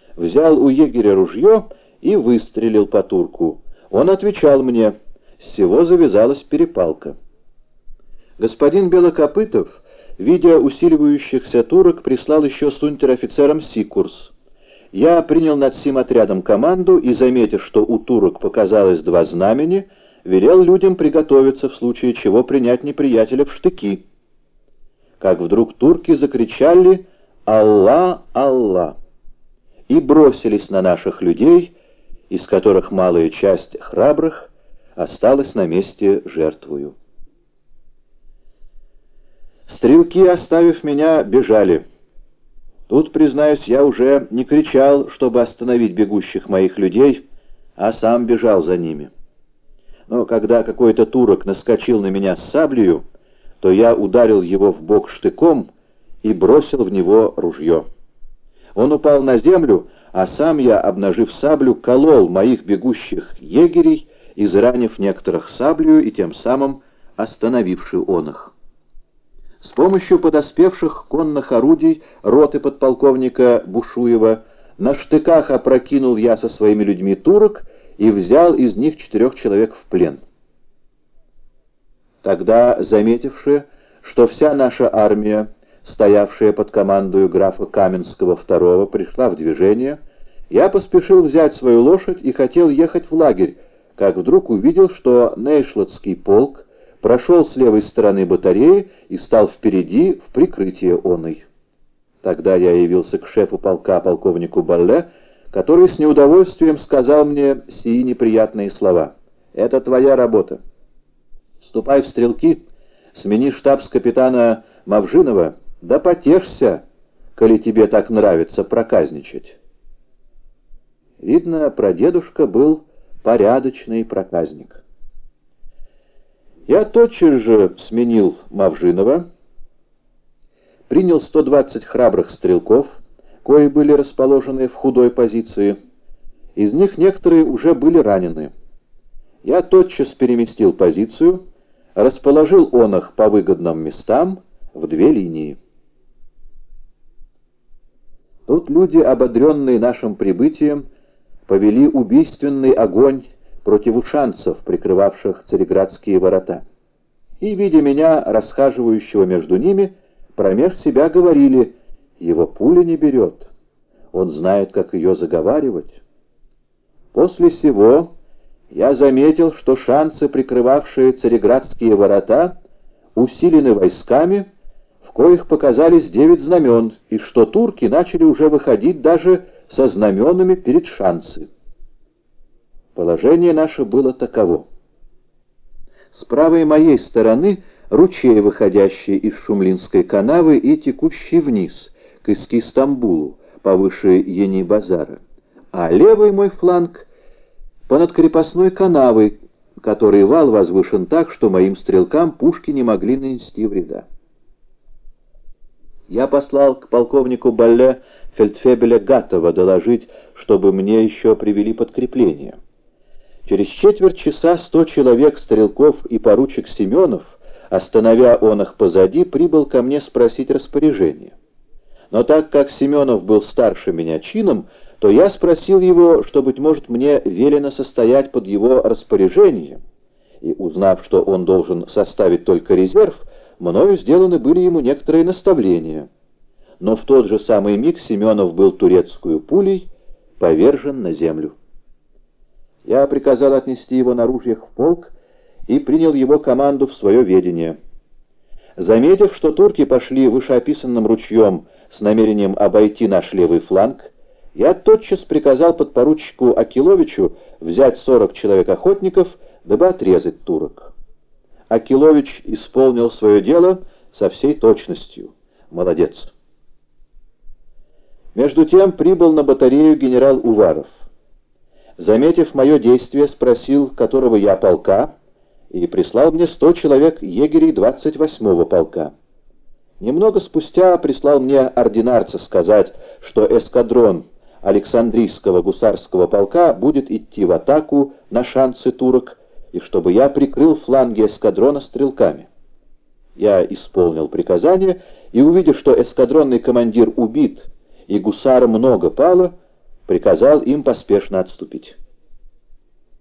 взял у егеря ружье и выстрелил по турку. Он отвечал мне. С сего завязалась перепалка. Господин Белокопытов, видя усиливающихся турок, прислал еще с унтер-офицером Сикурс. Я принял над сим отрядом команду и, заметив, что у турок показалось два знамени, велел людям приготовиться в случае чего принять неприятеля в штыки. Как вдруг турки закричали «Алла, Алла!» и бросились на наших людей, из которых малая часть храбрых осталась на месте жертвою. Стрелки, оставив меня, бежали. Тут, признаюсь, я уже не кричал, чтобы остановить бегущих моих людей, а сам бежал за ними. Но когда какой-то турок наскочил на меня с саблею, то я ударил его в бок штыком и бросил в него ружье. Он упал на землю, а сам я, обнажив саблю, колол моих бегущих егерей, изранив некоторых саблею и тем самым остановивший он их. С помощью подоспевших конных орудий роты подполковника Бушуева на штыках опрокинул я со своими людьми турок и взял из них 4 человек в плен. Тогда, заметивши, что вся наша армия, стоявшая под командою графа Каменского II, пришла в движение, я поспешил взять свою лошадь и хотел ехать в лагерь, как вдруг увидел, что Нейшлотский полк прошел с левой стороны батареи и стал впереди в прикрытие оной. Тогда я явился к шефу полка, полковнику Балле, который с неудовольствием сказал мне сии неприятные слова. «Это твоя работа. Ступай в стрелки, смени штабс-капитана Мавжинова, да потешься, коли тебе так нравится проказничать». Видно, прадедушка был порядочный проказник. Я тотчас же сменил Мавжинова, принял 120 храбрых стрелков, кои были расположены в худой позиции. Из них некоторые уже были ранены. Я тотчас переместил позицию, расположил он их по выгодным местам в 2 линии. Тут люди, ободренные нашим прибытием, повели убийственный огонь против ушанцев, прикрывавших Цареградские ворота. И, видя меня, расхаживающего между ними, промеж себя говорили: «Его пуля не берет, он знает, как ее заговаривать». После сего я заметил, что шанцы, прикрывавшие Цареградские ворота, усилены войсками, в коих показались 9 знамен, и что турки начали уже выходить даже со знаменами перед шанцы. Положение наше было таково. С правой моей стороны ручей, выходящий из Шумлинской канавы и текущий вниз, к Иски-Стамбулу, повыше Ени-базара, а левый мой фланг понад крепостной канавой, который вал возвышен так, что моим стрелкам пушки не могли нанести вреда. Я послал к полковнику Балле фельдфебеля Гатова доложить, чтобы мне еще привели подкрепление. Через четверть часа 100 человек стрелков и поручик Семенов, остановя он их позади, прибыл ко мне спросить распоряжение. Но так как Семенов был старше меня чином, то я спросил его, что, быть может, мне велено состоять под его распоряжением, и, узнав, что он должен составить только резерв, мною сделаны были ему некоторые наставления. Но в тот же самый миг Семенов был турецкую пулей повержен на землю. Я приказал отнести его на ружьях в полк и принял его команду в свое ведение. Заметив, что турки пошли вышеописанным ручьем с намерением обойти наш левый фланг, я тотчас приказал подпоручику Акиловичу взять 40 человек охотников, дабы отрезать турок. Акилович исполнил свое дело со всей точностью. Молодец. Между тем прибыл на батарею генерал Уваров. Заметив мое действие, спросил, которого я полка, и прислал мне 100 человек егерей 28-го полка. Немного спустя прислал мне ординарца сказать, что эскадрон Александрийского гусарского полка будет идти в атаку на шансы турок, и чтобы я прикрыл фланги эскадрона стрелками. Я исполнил приказание, и, увидев, что эскадронный командир убит и гусара много пало, приказал им поспешно отступить.